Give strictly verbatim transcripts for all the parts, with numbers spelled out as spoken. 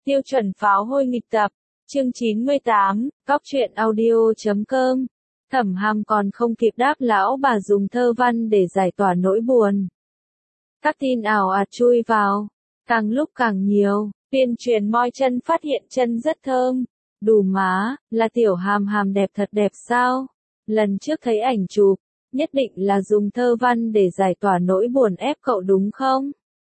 Tiêu chuẩn pháo hôi nghịch tập, chương chín mươi tám, cóc truyện audio chấm com. Thẩm Hàm còn không kịp đáp lão bà dùng thơ văn để giải tỏa nỗi buồn. Các tin ảo ạt chui vào, càng lúc càng nhiều, tuyên truyền moi chân phát hiện chân rất thơm. Đù má, là Tiểu Hàm Hàm đẹp thật đẹp sao? Lần trước thấy ảnh chụp, nhất định là dùng thơ văn để giải tỏa nỗi buồn ép cậu đúng không?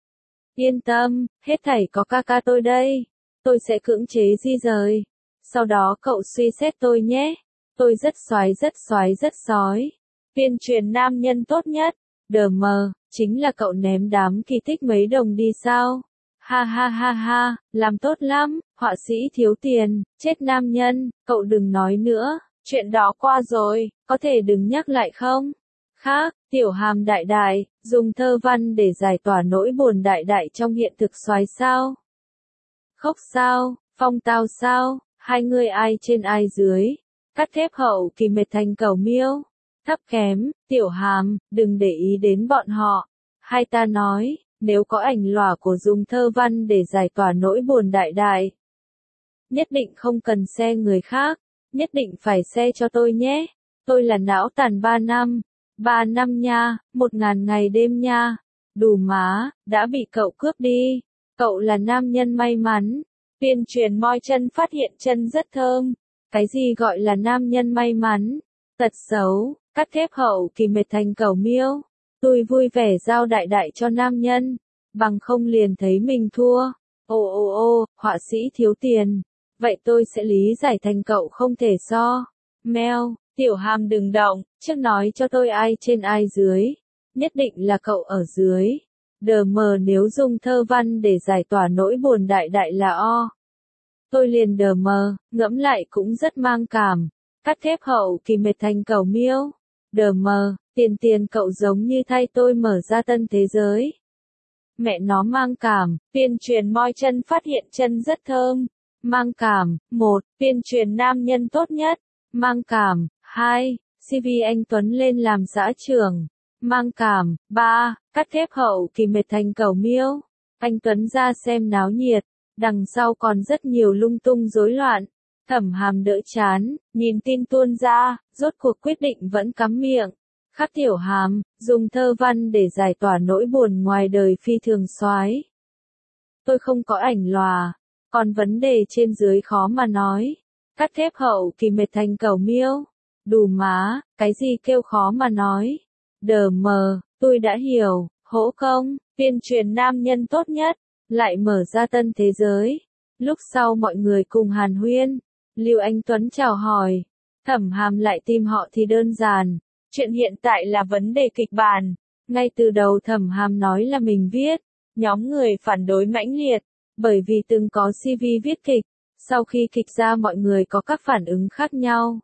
Yên tâm, hết thảy có ca ca tôi đây. Tôi sẽ cưỡng chế di rời. Sau đó cậu suy xét tôi nhé. Tôi rất xoái rất xoái rất sói. Tuyên truyền nam nhân tốt nhất. Đờ mờ, chính là cậu ném đám kỳ tích mấy đồng đi sao? Ha ha ha ha, làm tốt lắm, họa sĩ thiếu tiền, chết nam nhân, cậu đừng nói nữa, chuyện đó qua rồi, có thể đừng nhắc lại không? Khác, Tiểu Hàm đại đại, dùng thơ văn để giải tỏa nỗi buồn đại đại trong hiện thực xoái sao? Khóc sao, phong tao sao, hai người ai trên ai dưới, cắt thép hậu kỳ mệt thành cầu miêu, thấp kém, Tiểu Hàm, đừng để ý đến bọn họ. Hai ta nói, nếu có ảnh lòa của dùng thơ văn để giải tỏa nỗi buồn đại đại, nhất định không cần xe người khác, nhất định phải xe cho tôi nhé. Tôi là não tàn ba năm, ba năm nha, một ngàn ngày đêm nha. Đù má, đã bị cậu cướp đi. Cậu là nam nhân may mắn. Tuyên truyền moi chân phát hiện chân rất thơm. Cái gì gọi là nam nhân may mắn? Tật xấu, cắt thép hậu kỳ mệt thành cầu miêu. Tôi vui vẻ giao đại đại cho nam nhân. Bằng không liền thấy mình thua. Ồ ồ ồ, họa sĩ thiếu tiền. Vậy tôi sẽ lý giải thành cậu không thể so. Mèo, Tiểu Hàm đừng động, trước nói cho tôi ai trên ai dưới. Nhất định là cậu ở dưới. Đờ mờ nếu dùng thơ văn để giải tỏa nỗi buồn đại đại là o. Tôi liền đờ mờ, ngẫm lại cũng rất mang cảm. Cắt thép hậu kỳ mệt thành cầu miêu. Đờ mờ, tiền tiền cậu giống như thay tôi mở ra tân thế giới. Mẹ nó mang cảm, tuyên truyền moi chân phát hiện chân rất thơm. Mang cảm, một, tuyên truyền nam nhân tốt nhất. Mang cảm, hai, xê vê anh Tuấn lên làm xã trưởng. Mang cảm, ba, cắt thép hậu kỳ mệt thành cầu miêu. Anh Tuấn ra xem náo nhiệt, đằng sau còn rất nhiều lung tung rối loạn. Thẩm Hàm đỡ chán, nhìn tin tuôn ra, rốt cuộc quyết định vẫn cắm miệng. Khắc Tiểu Hàm, dùng thơ văn để giải tỏa nỗi buồn ngoài đời phi thường soái. Tôi không có ảnh lòa, còn vấn đề trên dưới khó mà nói. Cắt thép hậu kỳ mệt thành cầu miêu. Đù má, cái gì kêu khó mà nói. Đờ mờ, tôi đã hiểu, hỗ công, tuyên truyền nam nhân tốt nhất, lại mở ra tân thế giới. Lúc sau mọi người cùng hàn huyên, Lưu Anh Tuấn chào hỏi, Thẩm Hàm lại tìm họ thì đơn giản. Chuyện hiện tại là vấn đề kịch bản. Ngay từ đầu Thẩm Hàm nói là mình viết, nhóm người phản đối mãnh liệt, bởi vì từng có xê vê viết kịch, sau khi kịch ra mọi người có các phản ứng khác nhau.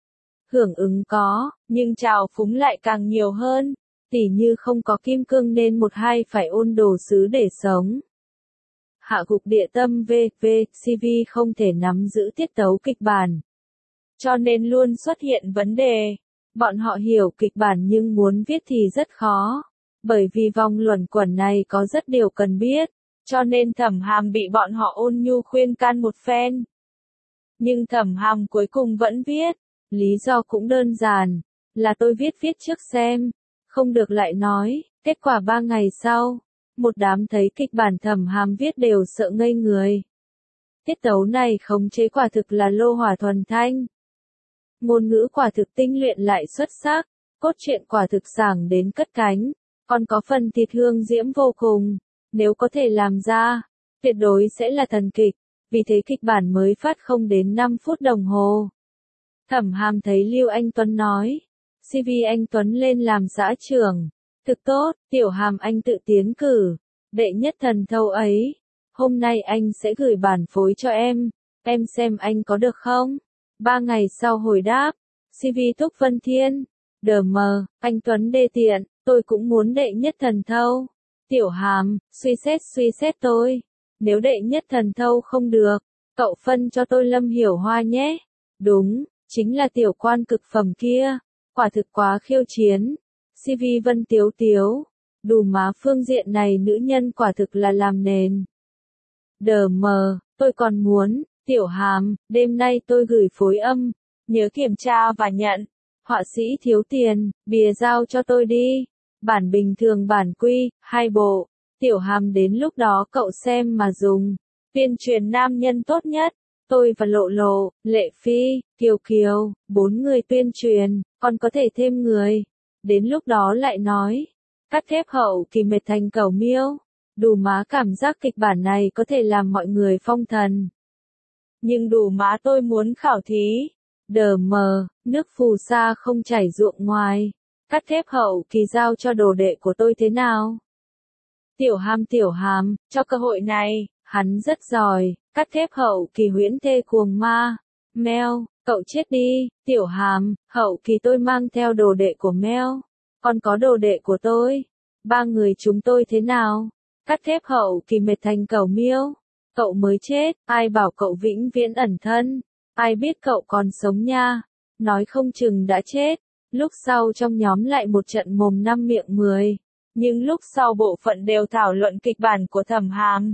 Hưởng ứng có, nhưng trào phúng lại càng nhiều hơn, tỉ như không có kim cương nên một hai phải ôn đồ sứ để sống. Hạ gục địa tâm vê vê, xê vê không thể nắm giữ tiết tấu kịch bản. Cho nên luôn xuất hiện vấn đề. Bọn họ hiểu kịch bản nhưng muốn viết thì rất khó. Bởi vì vòng luẩn quẩn này có rất điều cần biết. Cho nên Thẩm Hàm bị bọn họ ôn nhu khuyên can một phen. Nhưng Thẩm Hàm cuối cùng vẫn viết. Lý do cũng đơn giản. Là tôi viết viết trước xem. Không được lại nói. Kết quả ba ngày sau. Một đám thấy kịch bản Thẩm Hàm viết đều sợ ngây người. Tiết tấu này khống chế quả thực là lô hỏa thuần thanh. Ngôn ngữ quả thực tinh luyện lại xuất sắc, cốt truyện quả thực sảng đến cất cánh, còn có phần thịt hương diễm vô cùng, nếu có thể làm ra, tuyệt đối sẽ là thần kịch, vì thế kịch bản mới phát không đến năm phút đồng hồ. Thẩm Hàm thấy Lưu Anh Tuấn nói, xê vê anh Tuấn lên làm xã trưởng, thực tốt, Tiểu Hàm anh tự tiến cử, đệ nhất thần thâu ấy, hôm nay anh sẽ gửi bản phối cho em, em xem anh có được không? Ba ngày sau hồi đáp, xê vê Túc Vân Thiên, đờ mờ, anh Tuấn đê tiện, tôi cũng muốn đệ nhất thần thâu. Tiểu Hàm, suy xét suy xét tôi, nếu đệ nhất thần thâu không được, cậu phân cho tôi Lâm Hiểu Hoa nhé. Đúng, chính là tiểu quan cực phẩm kia, quả thực quá khiêu chiến. xê vê Vân Tiếu Tiếu, đù má phương diện này nữ nhân quả thực là làm nền. Đờ mờ, Tôi còn muốn, Tiểu Hàm, đêm nay tôi gửi phối âm, nhớ kiểm tra và nhận. Họa sĩ thiếu tiền, bìa giao cho tôi đi. Bản bình thường bản quy, hai bộ. Tiểu Hàm đến lúc đó cậu xem mà dùng. Tuyên truyền nam nhân tốt nhất. Tôi và Lộ Lộ, Lệ Phi, Kiều Kiều, bốn người tuyên truyền, còn có thể thêm người. Đến lúc đó lại nói. Cắt thép hậu kỳ mệt thành cẩu miêu. Đủ má cảm giác kịch bản này có thể làm mọi người phong thần. Nhưng đủ má tôi muốn khảo thí. Đờ mờ, nước phù sa không chảy ruộng ngoài. Cắt thép hậu kỳ giao cho đồ đệ của tôi thế nào? Tiểu Hàm Tiểu Hàm, cho cơ hội này, hắn rất giỏi. Cắt thép hậu kỳ huyễn thê cuồng ma. Mèo, cậu chết đi, Tiểu Hàm, hậu kỳ tôi mang theo đồ đệ của Mèo. Còn có đồ đệ của tôi. Ba người chúng tôi thế nào? Cắt thép hậu kỳ mệt thành cẩu miêu. Cậu mới chết, ai bảo cậu vĩnh viễn ẩn thân? Ai biết cậu còn sống nha? Nói không chừng đã chết. Lúc sau trong nhóm lại một trận mồm năm miệng mười. Nhưng lúc sau bộ phận đều thảo luận kịch bản của Thẩm Hàm.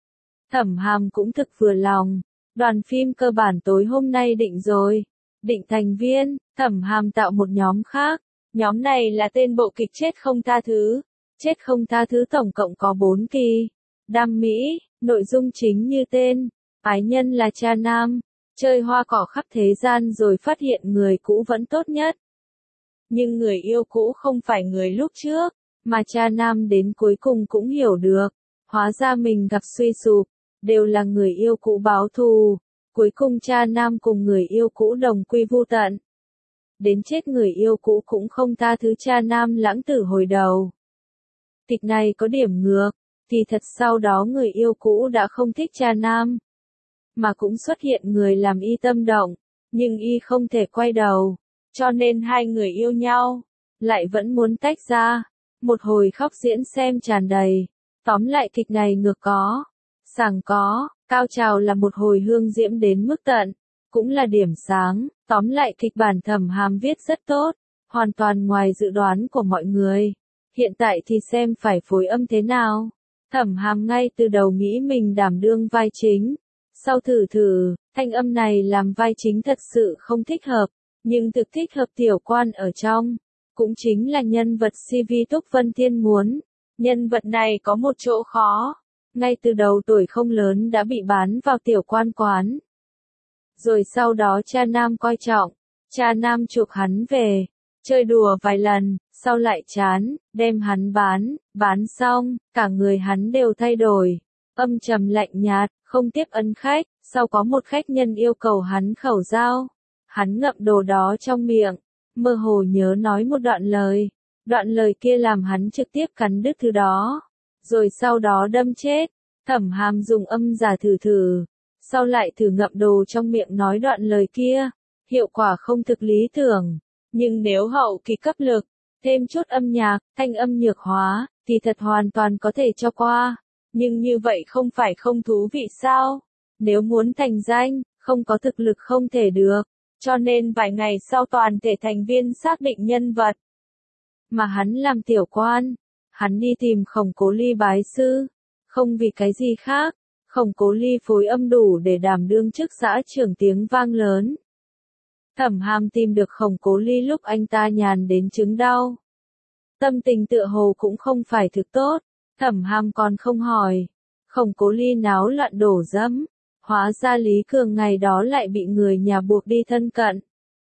Thẩm Hàm cũng thực vừa lòng. Đoàn phim cơ bản tối hôm nay định rồi. Định thành viên, Thẩm Hàm tạo một nhóm khác. Nhóm này là tên bộ kịch Chết Không Tha Thứ. Chết Không Tha Thứ tổng cộng có bốn kỳ. Đam mỹ, nội dung chính như tên. Ái nhân là cha nam. Chơi hoa cỏ khắp thế gian rồi phát hiện người cũ vẫn tốt nhất. Nhưng người yêu cũ không phải người lúc trước, mà cha nam đến cuối cùng cũng hiểu được. Hóa ra mình gặp suy sụp, đều là người yêu cũ báo thù. Cuối cùng cha nam cùng người yêu cũ đồng quy vu tận. Đến chết người yêu cũ cũng không tha thứ cha nam lãng tử hồi đầu. Kịch này có điểm ngược, thì thật sau đó người yêu cũ đã không thích cha nam. Mà cũng xuất hiện người làm y tâm động, nhưng y không thể quay đầu, cho nên hai người yêu nhau, lại vẫn muốn tách ra. Một hồi khóc diễn xem tràn đầy. Tóm lại kịch này ngược có, sảng có, cao trào là một hồi hương diễm đến mức tận, cũng là điểm sáng. Tóm lại kịch bản Thẩm Hàm viết rất tốt, hoàn toàn ngoài dự đoán của mọi người. Hiện tại thì xem phải phối âm thế nào. Thẩm Hàm ngay từ đầu nghĩ mình đảm đương vai chính. Sau thử thử, thanh âm này làm vai chính thật sự không thích hợp, nhưng thực thích hợp tiểu quan ở trong. Cũng chính là nhân vật xê vê Túc Vân Thiên muốn. Nhân vật này có một chỗ khó. Ngay từ đầu tuổi không lớn đã bị bán vào tiểu quan quán. Rồi sau đó cha nam coi trọng. Cha nam chuộc hắn về. Chơi đùa vài lần, sau lại chán, đem hắn bán. Bán xong, cả người hắn đều thay đổi. Âm trầm lạnh nhạt, không tiếp ân khách. Sau có một khách nhân yêu cầu hắn khẩu giao. Hắn ngậm đồ đó trong miệng. Mơ hồ nhớ nói một đoạn lời. Đoạn lời kia làm hắn trực tiếp cắn đứt thứ đó. Rồi sau đó đâm chết. Thẩm Hàm dùng âm giả thử thử. Sau lại thử ngậm đồ trong miệng nói đoạn lời kia. Hiệu quả không thực lý tưởng. Nhưng nếu hậu kỳ cấp lực, thêm chút âm nhạc, thanh âm nhược hóa, thì thật hoàn toàn có thể cho qua. Nhưng như vậy không phải không thú vị sao? Nếu muốn thành danh, không có thực lực không thể được. Cho nên vài ngày sau toàn thể thành viên xác định nhân vật. Mà hắn làm tiểu quan. Hắn đi tìm Khổng Cố Ly bái sư. Không vì cái gì khác. Khổng Cố Ly phối âm đủ để đảm đương chức xã trưởng tiếng vang lớn. Thẩm Hàm tìm được Khổng Cố Ly lúc anh ta nhàn đến chứng đau. Tâm tình tựa hồ cũng không phải thực tốt. Thẩm Hàm còn không hỏi. Khổng Cố Ly náo loạn đổ dẫm. Hóa ra Lý Cường ngày đó lại bị người nhà buộc đi thân cận.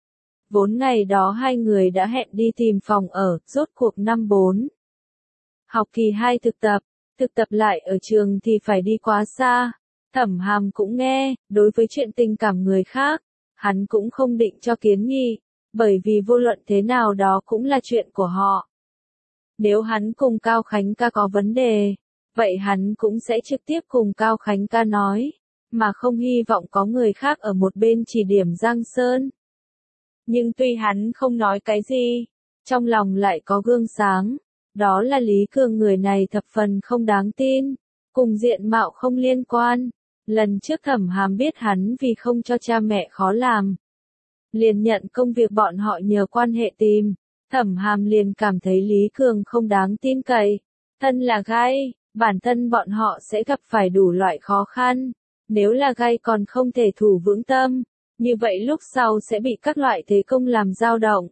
Vốn ngày đó hai người đã hẹn đi tìm phòng ở, rốt cuộc năm bốn. Học kỳ hai thực tập, thực tập lại ở trường thì phải đi quá xa. Thẩm Hàm cũng nghe, đối với chuyện tình cảm người khác, hắn cũng không định cho kiến nghị, bởi vì vô luận thế nào đó cũng là chuyện của họ. Nếu hắn cùng Cao Khánh ca có vấn đề, vậy hắn cũng sẽ trực tiếp cùng Cao Khánh ca nói. Mà không hy vọng có người khác ở một bên chỉ điểm Giang Sơn. Nhưng tuy hắn không nói cái gì, trong lòng lại có gương sáng. Đó là Lý Cường, người này thập phần không đáng tin, cùng diện mạo không liên quan. Lần trước Thẩm Hàm biết hắn vì không cho cha mẹ khó làm, liền nhận công việc bọn họ nhờ quan hệ tìm. Thẩm Hàm liền cảm thấy Lý Cường không đáng tin cậy. Thân là gay, bản thân bọn họ sẽ gặp phải đủ loại khó khăn. Nếu là gay còn không thể thủ vững tâm, như vậy lúc sau sẽ bị các loại thế công làm dao động.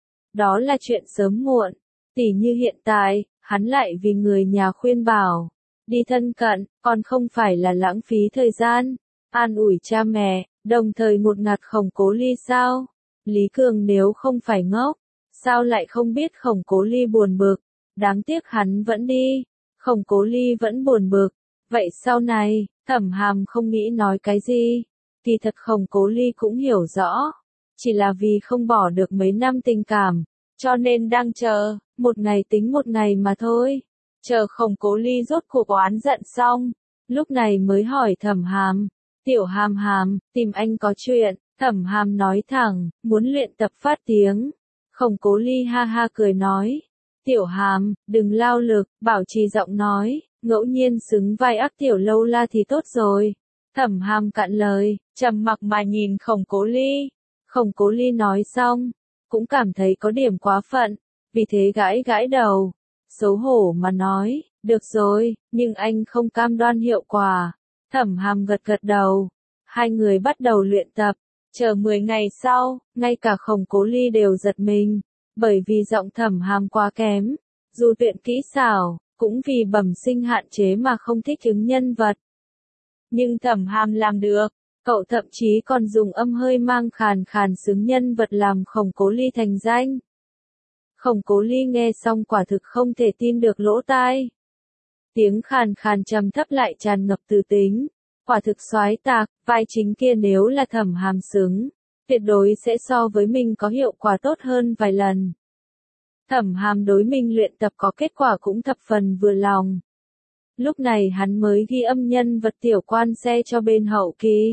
Đó là chuyện sớm muộn, tỉ như hiện tại, hắn lại vì người nhà khuyên bảo, đi thân cận, còn không phải là lãng phí thời gian, an ủi cha mẹ, đồng thời ngột ngạt Khổng Cố Ly sao? Lý Cường nếu không phải ngốc, sao lại không biết Khổng Cố Ly buồn bực, đáng tiếc hắn vẫn đi, Khổng Cố Ly vẫn buồn bực, vậy sau này, Thẩm Hàm không nghĩ nói cái gì, kỳ thật Khổng Cố Ly cũng hiểu rõ, chỉ là vì không bỏ được mấy năm tình cảm, cho nên đang chờ, một ngày tính một ngày mà thôi, chờ Khổng Cố Ly rốt cuộc oán giận xong, lúc này mới hỏi Thẩm Hàm, tiểu Hàm Hàm, tìm anh có chuyện, Thẩm Hàm nói thẳng, muốn luyện tập phát tiếng, Khổng Cố Ly ha ha cười nói, tiểu Hàm, đừng lao lực, bảo trì giọng nói, ngẫu nhiên xứng vai ác tiểu lâu la thì tốt rồi. Thẩm Hàm cạn lời, trầm mặc mà nhìn Khổng Cố Ly. Khổng Cố Ly nói xong, cũng cảm thấy có điểm quá phận, vì thế gãi gãi đầu, xấu hổ mà nói, được rồi, nhưng anh không cam đoan hiệu quả. Thẩm Hàm gật gật đầu, hai người bắt đầu luyện tập, chờ mười ngày sau, ngay cả Khổng Cố Ly đều giật mình, bởi vì giọng Thẩm Hàm quá kém, dù luyện kỹ xảo, cũng vì bẩm sinh hạn chế mà không thích ứng nhân vật. Nhưng Thẩm Hàm làm được, cậu thậm chí còn dùng âm hơi mang khàn khàn xứng nhân vật làm Khổng Cố Ly thành danh. Khổng Cố Ly nghe xong quả thực không thể tin được lỗ tai. Tiếng khàn khàn trầm thấp lại tràn ngập từ tính, quả thực soái tạc, vai chính kia nếu là Thẩm Hàm xứng, tuyệt đối sẽ so với mình có hiệu quả tốt hơn vài lần. Thẩm Hàm đối mình luyện tập có kết quả cũng thập phần vừa lòng. Lúc này hắn mới ghi âm nhân vật tiểu quan xe cho bên hậu kỳ.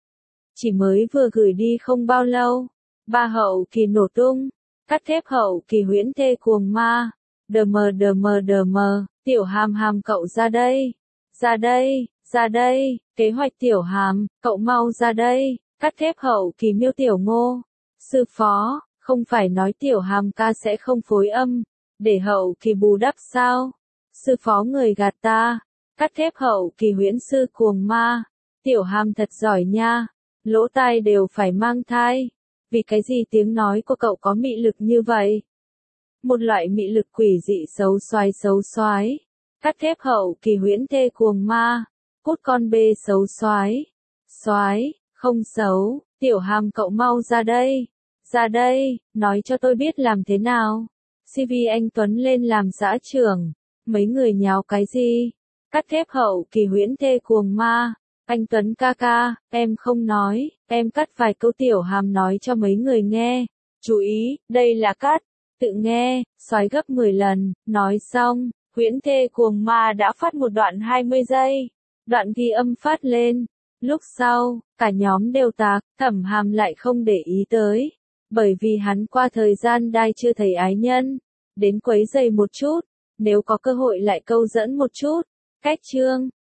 Chỉ mới vừa gửi đi không bao lâu, ba hậu kỳ nổ tung, cắt thép hậu kỳ huyễn thê cuồng ma, đờ mờ đờ mờ đờ mờ, tiểu Hàm Hàm cậu ra đây, ra đây, ra đây, kế hoạch tiểu Hàm, cậu mau ra đây, cắt thép hậu kỳ miêu tiểu ngô, sư phó, không phải nói tiểu Hàm ca sẽ không phối âm, để hậu kỳ bù đắp sao, sư phó người gạt ta, cắt thép hậu kỳ huyễn sư cuồng ma, tiểu Hàm thật giỏi nha, lỗ tai đều phải mang thai, vì cái gì tiếng nói của cậu có mị lực như vậy? Một loại mị lực quỷ dị xấu xoái xấu xoái, cắt thép hậu kỳ huyễn thê cuồng ma, cút con bê xấu xoái, xoái, không xấu, tiểu Hàm cậu mau ra đây, ra đây, nói cho tôi biết làm thế nào. xê vê anh Tuấn lên làm xã trưởng, mấy người nháo cái gì? Cắt thép hậu kỳ huyễn thê cuồng ma, anh Tuấn ca ca, em không nói, em cắt vài câu tiểu Hàm nói cho mấy người nghe. Chú ý, đây là cắt, tự nghe, xoái gấp mười lần, nói xong, huyễn thê cuồng ma đã phát một đoạn hai mươi giây, đoạn ghi âm phát lên. Lúc sau, cả nhóm đều tạc, Thẩm Hàm lại không để ý tới, bởi vì hắn qua thời gian đai chưa thấy ái nhân, đến quấy giày một chút, nếu có cơ hội lại câu dẫn một chút. Cách chương